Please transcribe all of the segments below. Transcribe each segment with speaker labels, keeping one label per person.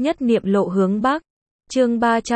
Speaker 1: Nhất niệm lộ hướng Bắc. Chương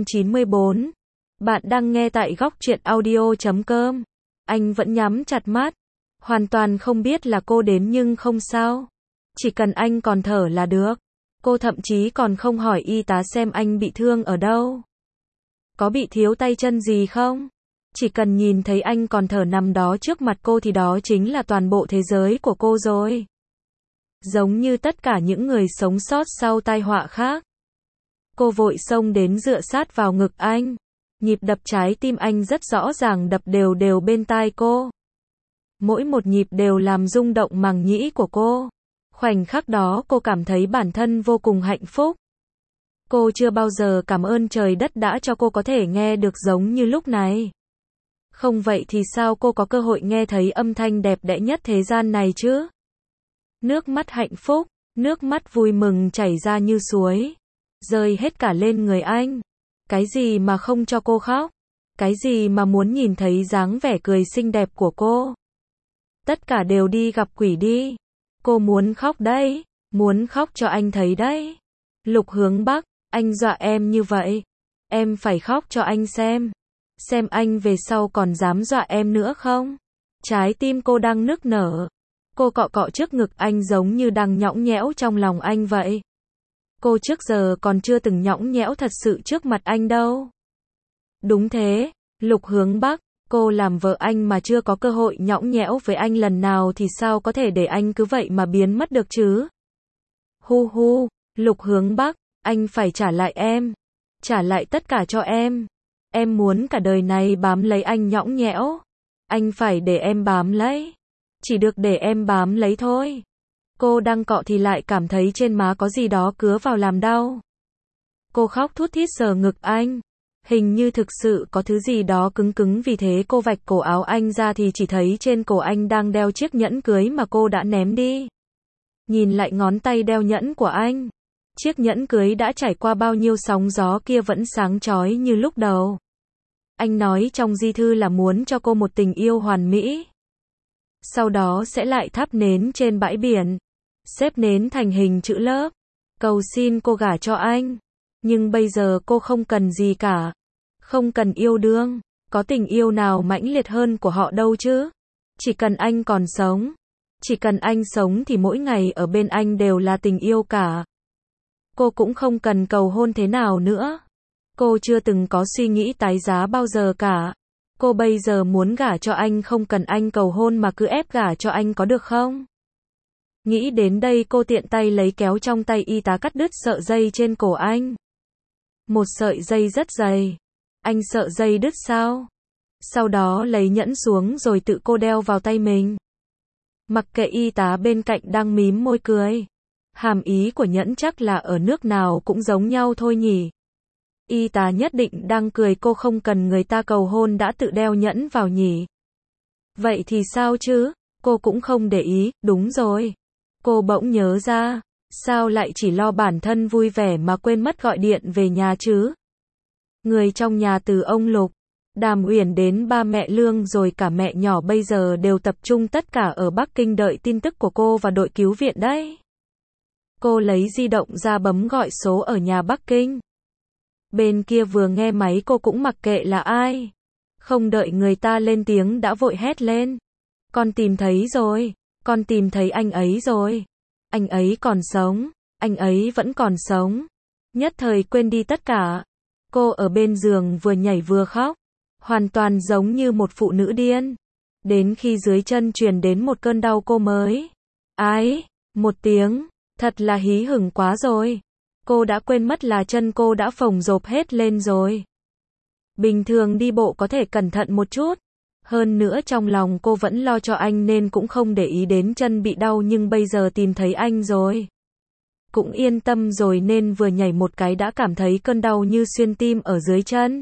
Speaker 1: 394. Bạn đang nghe tại góc truyện audio.com. Anh vẫn nhắm chặt mắt, hoàn toàn không biết là cô đến nhưng không sao. Chỉ cần anh còn thở là được. Cô thậm chí còn không hỏi y tá xem anh bị thương ở đâu. Có bị thiếu tay chân gì không? Chỉ cần nhìn thấy anh còn thở nằm đó trước mặt cô thì đó chính là toàn bộ thế giới của cô rồi. Giống như tất cả những người sống sót sau tai họa khác. Cô vội xông đến dựa sát vào ngực anh. Nhịp đập trái tim anh rất rõ ràng đập đều đều bên tai cô. Mỗi một nhịp đều làm rung động màng nhĩ của cô. Khoảnh khắc đó cô cảm thấy bản thân vô cùng hạnh phúc. Cô chưa bao giờ cảm ơn trời đất đã cho cô có thể nghe được giống như lúc này. Không vậy thì sao cô có cơ hội nghe thấy âm thanh đẹp đẽ nhất thế gian này chứ? Nước mắt hạnh phúc, nước mắt vui mừng chảy ra như suối, rơi hết cả lên người anh. Cái gì mà không cho cô khóc? Cái gì mà muốn nhìn thấy dáng vẻ cười xinh đẹp của cô? Tất cả đều đi gặp quỷ đi. Cô muốn khóc đấy, muốn khóc cho anh thấy đấy. Lục Hướng Bắc, anh dọa em như vậy. Em phải khóc cho anh xem. Xem anh về sau còn dám dọa em nữa không? Trái tim cô đang nức nở. Cô cọ cọ trước ngực anh giống như đang nhõng nhẽo trong lòng anh vậy. Cô trước giờ còn chưa từng nhõng nhẽo thật sự trước mặt anh đâu. Đúng thế, Lục Hướng Bắc, cô làm vợ anh mà chưa có cơ hội nhõng nhẽo với anh lần nào thì sao có thể để anh cứ vậy mà biến mất được chứ? Hu hu, Lục Hướng Bắc, anh phải trả lại em. Trả lại tất cả cho em. Em muốn cả đời này bám lấy anh nhõng nhẽo. Anh phải để em bám lấy. Chỉ được để em bám lấy thôi. Cô đang cọ thì lại cảm thấy trên má có gì đó cứa vào làm đau. Cô khóc thút thít sờ ngực anh. Hình như thực sự có thứ gì đó cứng cứng vì thế cô vạch cổ áo anh ra thì chỉ thấy trên cổ anh đang đeo chiếc nhẫn cưới mà cô đã ném đi. Nhìn lại ngón tay đeo nhẫn của anh. Chiếc nhẫn cưới đã trải qua bao nhiêu sóng gió kia vẫn sáng chói như lúc đầu. Anh nói trong di thư là muốn cho cô một tình yêu hoàn mỹ. Sau đó sẽ lại thắp nến trên bãi biển. Xếp nến thành hình chữ lớp. Cầu xin cô gả cho anh. Nhưng bây giờ cô không cần gì cả. Không cần yêu đương. Có tình yêu nào mãnh liệt hơn của họ đâu chứ. Chỉ cần anh còn sống. Chỉ cần anh sống thì mỗi ngày ở bên anh đều là tình yêu cả. Cô cũng không cần cầu hôn thế nào nữa. Cô chưa từng có suy nghĩ tái giá bao giờ cả. Cô bây giờ muốn gả cho anh không cần anh cầu hôn mà cứ ép gả cho anh có được không? Nghĩ đến đây cô tiện tay lấy kéo trong tay y tá cắt đứt sợi dây trên cổ anh. Một sợi dây rất dày. Anh sợ dây đứt sao? Sau đó lấy nhẫn xuống rồi tự cô đeo vào tay mình. Mặc kệ y tá bên cạnh đang mím môi cười. Hàm ý của nhẫn chắc là ở nước nào cũng giống nhau thôi nhỉ. Y tá nhất định đang cười cô không cần người ta cầu hôn đã tự đeo nhẫn vào nhỉ. Vậy thì sao chứ? Cô cũng không để ý, đúng rồi. Cô bỗng nhớ ra, sao lại chỉ lo bản thân vui vẻ mà quên mất gọi điện về nhà chứ? Người trong nhà từ ông Lục, Đàm Uyển đến ba mẹ Lương rồi cả mẹ nhỏ bây giờ đều tập trung tất cả ở Bắc Kinh đợi tin tức của cô và đội cứu viện đấy. Cô lấy di động ra bấm gọi số ở nhà Bắc Kinh. Bên kia vừa nghe máy cô cũng mặc kệ là ai. Không đợi người ta lên tiếng đã vội hét lên. Con tìm thấy rồi. Con tìm thấy anh ấy rồi. Anh ấy còn sống. Anh ấy vẫn còn sống. Nhất thời quên đi tất cả. Cô ở bên giường vừa nhảy vừa khóc. Hoàn toàn giống như một phụ nữ điên. Đến khi dưới chân truyền đến một cơn đau cô mới. Ái, một tiếng. Thật là hí hửng quá rồi. Cô đã quên mất là chân cô đã phồng rộp hết lên rồi. Bình thường đi bộ có thể cẩn thận một chút. Hơn nữa trong lòng cô vẫn lo cho anh nên cũng không để ý đến chân bị đau nhưng bây giờ tìm thấy anh rồi. Cũng yên tâm rồi nên vừa nhảy một cái đã cảm thấy cơn đau như xuyên tim ở dưới chân.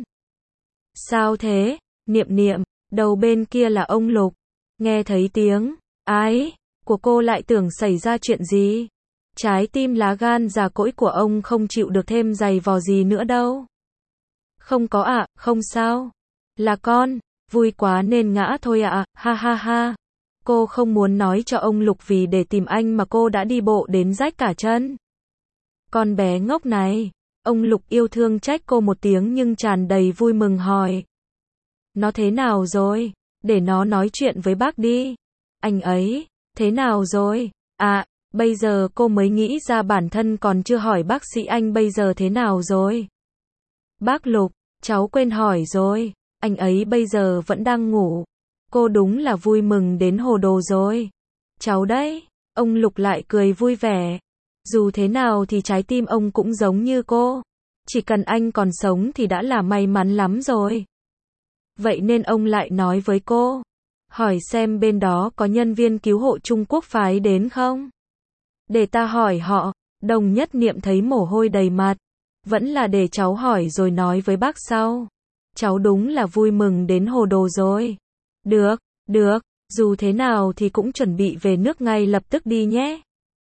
Speaker 1: Sao thế? Niệm Niệm, đầu bên kia là ông Lục. Nghe thấy tiếng, ái, của cô lại tưởng xảy ra chuyện gì. Trái tim lá gan già cỗi của ông không chịu được thêm giày vò gì nữa đâu. Không có ạ, không sao. Là con, vui quá nên ngã thôi ạ, ha ha ha. Cô không muốn nói cho ông Lục vì để tìm anh mà cô đã đi bộ đến rách cả chân. Con bé ngốc này. Ông Lục yêu thương trách cô một tiếng nhưng tràn đầy vui mừng hỏi. Nó thế nào rồi? Để nó nói chuyện với bác đi. Anh ấy, thế nào rồi? À, bây giờ cô mới nghĩ ra bản thân còn chưa hỏi bác sĩ anh bây giờ thế nào rồi. Bác Lục, cháu quên hỏi rồi. Anh ấy bây giờ vẫn đang ngủ. Cô đúng là vui mừng đến hồ đồ rồi. Cháu đấy. Ông Lục lại cười vui vẻ. Dù thế nào thì trái tim ông cũng giống như cô. Chỉ cần anh còn sống thì đã là may mắn lắm rồi. Vậy nên ông lại nói với cô. Hỏi xem bên đó có nhân viên cứu hộ Trung Quốc phái đến không? Để ta hỏi họ. Đồng Nhất Niệm thấy mồ hôi đầy mặt. Vẫn là để cháu hỏi rồi nói với bác sau. Cháu đúng là vui mừng đến hồ đồ rồi. Được, được, dù thế nào thì cũng chuẩn bị về nước ngay lập tức đi nhé.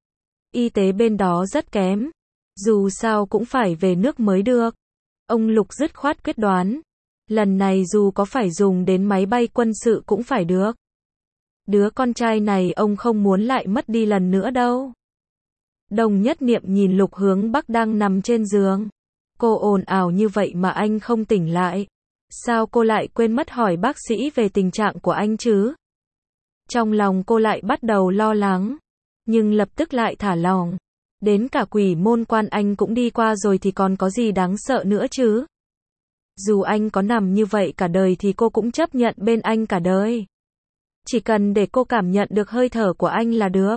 Speaker 1: Y tế bên đó rất kém. Dù sao cũng phải về nước mới được. Ông Lục dứt khoát quyết đoán. Lần này dù có phải dùng đến máy bay quân sự cũng phải được. Đứa con trai này ông không muốn lại mất đi lần nữa đâu. Đồng Nhất Niệm nhìn Lục Hướng Bắc đang nằm trên giường. Cô ồn ào như vậy mà anh không tỉnh lại. Sao cô lại quên mất hỏi bác sĩ về tình trạng của anh chứ? Trong lòng cô lại bắt đầu lo lắng. Nhưng lập tức lại thả lỏng. Đến cả Quỷ Môn Quan anh cũng đi qua rồi thì còn có gì đáng sợ nữa chứ? Dù anh có nằm như vậy cả đời thì cô cũng chấp nhận bên anh cả đời. Chỉ cần để cô cảm nhận được hơi thở của anh là được.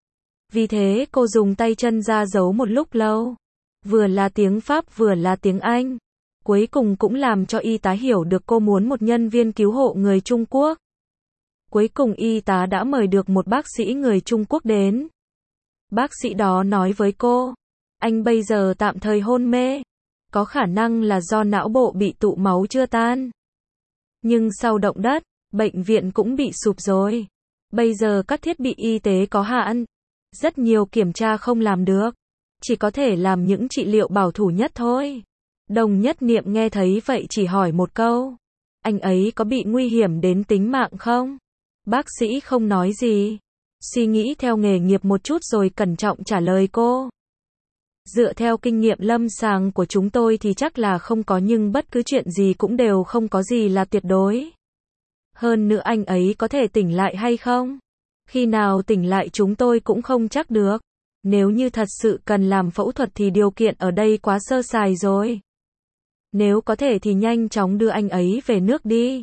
Speaker 1: Vì thế cô dùng tay chân ra giấu một lúc lâu. Vừa là tiếng Pháp vừa là tiếng Anh. Cuối cùng cũng làm cho y tá hiểu được cô muốn một nhân viên cứu hộ người Trung Quốc. Cuối cùng y tá đã mời được một bác sĩ người Trung Quốc đến. Bác sĩ đó nói với cô, anh bây giờ tạm thời hôn mê. Có khả năng là do não bộ bị tụ máu chưa tan. Nhưng sau động đất, bệnh viện cũng bị sụp rồi. Bây giờ các thiết bị y tế có hạn. Rất nhiều kiểm tra không làm được. Chỉ có thể làm những trị liệu bảo thủ nhất thôi. Đồng Nhất Niệm nghe thấy vậy chỉ hỏi một câu. Anh ấy có bị nguy hiểm đến tính mạng không? Bác sĩ không nói gì. Suy nghĩ theo nghề nghiệp một chút rồi cẩn trọng trả lời cô. Dựa theo kinh nghiệm lâm sàng của chúng tôi thì chắc là không có, nhưng bất cứ chuyện gì cũng đều không có gì là tuyệt đối. Hơn nữa anh ấy có thể tỉnh lại hay không? Khi nào tỉnh lại chúng tôi cũng không chắc được. Nếu như thật sự cần làm phẫu thuật thì điều kiện ở đây quá sơ sài rồi. Nếu có thể thì nhanh chóng đưa anh ấy về nước đi.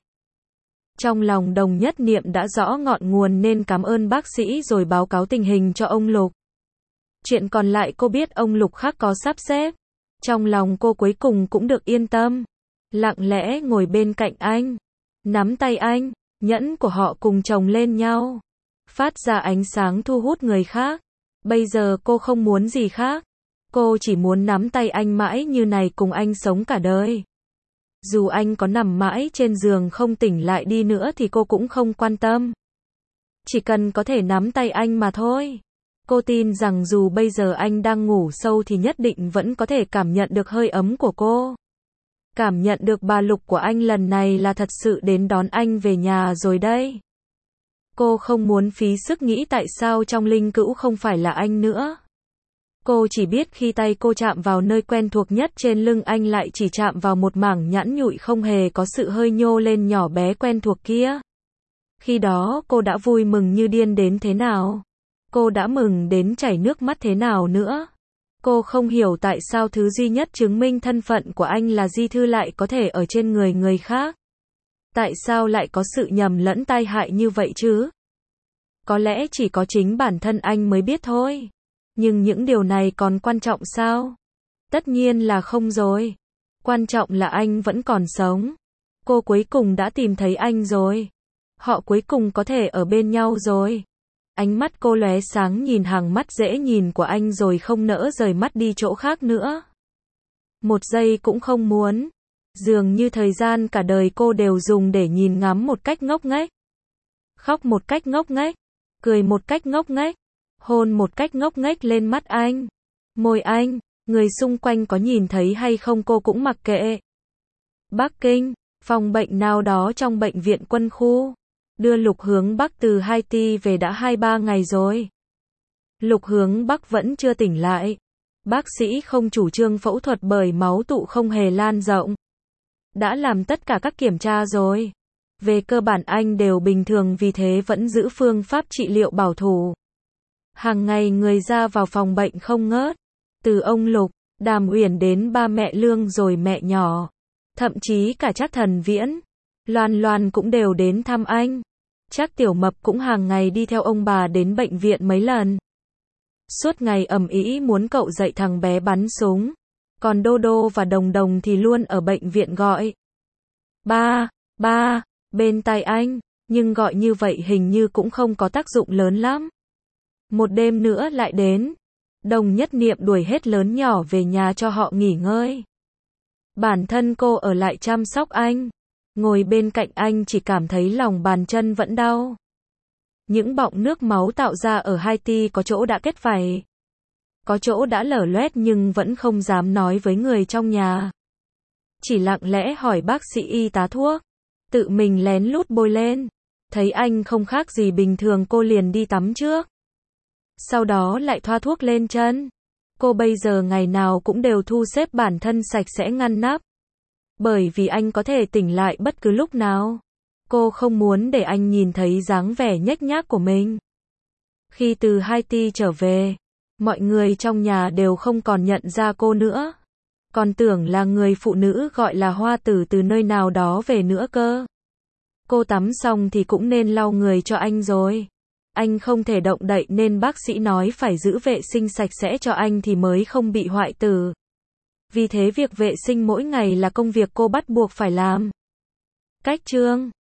Speaker 1: Trong lòng Đồng Nhất Niệm đã rõ ngọn nguồn nên cảm ơn bác sĩ rồi báo cáo tình hình cho ông Lục. Chuyện còn lại cô biết ông Lục khác có sắp xếp. Trong lòng cô cuối cùng cũng được yên tâm. Lặng lẽ ngồi bên cạnh anh. Nắm tay anh. Nhẫn của họ cùng chồng lên nhau. Phát ra ánh sáng thu hút người khác. Bây giờ cô không muốn gì khác. Cô chỉ muốn nắm tay anh mãi như này cùng anh sống cả đời. Dù anh có nằm mãi trên giường không tỉnh lại đi nữa thì cô cũng không quan tâm. Chỉ cần có thể nắm tay anh mà thôi. Cô tin rằng dù bây giờ anh đang ngủ sâu thì nhất định vẫn có thể cảm nhận được hơi ấm của cô. Cảm nhận được bà Lục của anh lần này là thật sự đến đón anh về nhà rồi đây. Cô không muốn phí sức nghĩ tại sao trong linh cữu không phải là anh nữa. Cô chỉ biết khi tay cô chạm vào nơi quen thuộc nhất trên lưng anh lại chỉ chạm vào một mảng nhẵn nhụi không hề có sự hơi nhô lên nhỏ bé quen thuộc kia. Khi đó cô đã vui mừng như điên đến thế nào. Cô đã mừng đến chảy nước mắt thế nào nữa. Cô không hiểu tại sao thứ duy nhất chứng minh thân phận của anh là di thư lại có thể ở trên người người khác. Tại sao lại có sự nhầm lẫn tai hại như vậy chứ? Có lẽ chỉ có chính bản thân anh mới biết thôi. Nhưng những điều này còn quan trọng sao? Tất nhiên là không rồi. Quan trọng là anh vẫn còn sống. Cô cuối cùng đã tìm thấy anh rồi. Họ cuối cùng có thể ở bên nhau rồi. Ánh mắt cô lóe sáng nhìn hàng mắt dễ nhìn của anh rồi không nỡ rời mắt đi chỗ khác nữa. Một giây cũng không muốn. Dường như thời gian cả đời cô đều dùng để nhìn ngắm một cách ngốc nghếch. Khóc một cách ngốc nghếch. Cười một cách ngốc nghếch. Hôn một cách ngốc nghếch lên mắt anh. Môi anh. Người xung quanh có nhìn thấy hay không cô cũng mặc kệ. Bắc Kinh, phòng bệnh nào đó trong bệnh viện quân khu. Đưa Lục Hướng Bắc từ Haiti về đã 2-3 ngày rồi. Lục Hướng Bắc vẫn chưa tỉnh lại. Bác sĩ không chủ trương phẫu thuật bởi máu tụ không hề lan rộng. Đã làm tất cả các kiểm tra rồi. Về cơ bản anh đều bình thường, vì thế vẫn giữ phương pháp trị liệu bảo thủ. Hàng ngày người ra vào phòng bệnh không ngớt. Từ ông Lục, Đàm Uyển đến ba mẹ Lương rồi mẹ nhỏ. Thậm chí cả Trác Thần Viễn, Loan Loan cũng đều đến thăm anh. Trác Tiểu Mập cũng hàng ngày đi theo ông bà đến bệnh viện mấy lần. Suốt ngày ầm ĩ muốn cậu dạy thằng bé bắn súng. Còn Đô Đô và Đồng Đồng thì luôn ở bệnh viện gọi ba, ba, bên tai anh, nhưng gọi như vậy hình như cũng không có tác dụng lớn lắm. Một đêm nữa lại đến. Đồng Nhất Niệm đuổi hết lớn nhỏ về nhà cho họ nghỉ ngơi. Bản thân cô ở lại chăm sóc anh. Ngồi bên cạnh anh chỉ cảm thấy lòng bàn chân vẫn đau. Những bọng nước máu tạo ra ở hai ti có chỗ đã kết vảy. Có chỗ đã lở loét nhưng vẫn không dám nói với người trong nhà. Chỉ lặng lẽ hỏi bác sĩ y tá thuốc. Tự mình lén lút bôi lên. Thấy anh không khác gì bình thường, cô liền đi tắm trước. Sau đó lại thoa thuốc lên chân. Cô bây giờ ngày nào cũng đều thu xếp bản thân sạch sẽ ngăn nắp. Bởi vì anh có thể tỉnh lại bất cứ lúc nào. Cô không muốn để anh nhìn thấy dáng vẻ nhếch nhác của mình. Khi từ Haiti trở về, mọi người trong nhà đều không còn nhận ra cô nữa. Còn tưởng là người phụ nữ gọi là Hoa Tử từ nơi nào đó về nữa cơ. Cô tắm xong thì cũng nên lau người cho anh rồi. Anh không thể động đậy nên bác sĩ nói phải giữ vệ sinh sạch sẽ cho anh thì mới không bị hoại tử. Vì thế việc vệ sinh mỗi ngày là công việc cô bắt buộc phải làm. Cách chương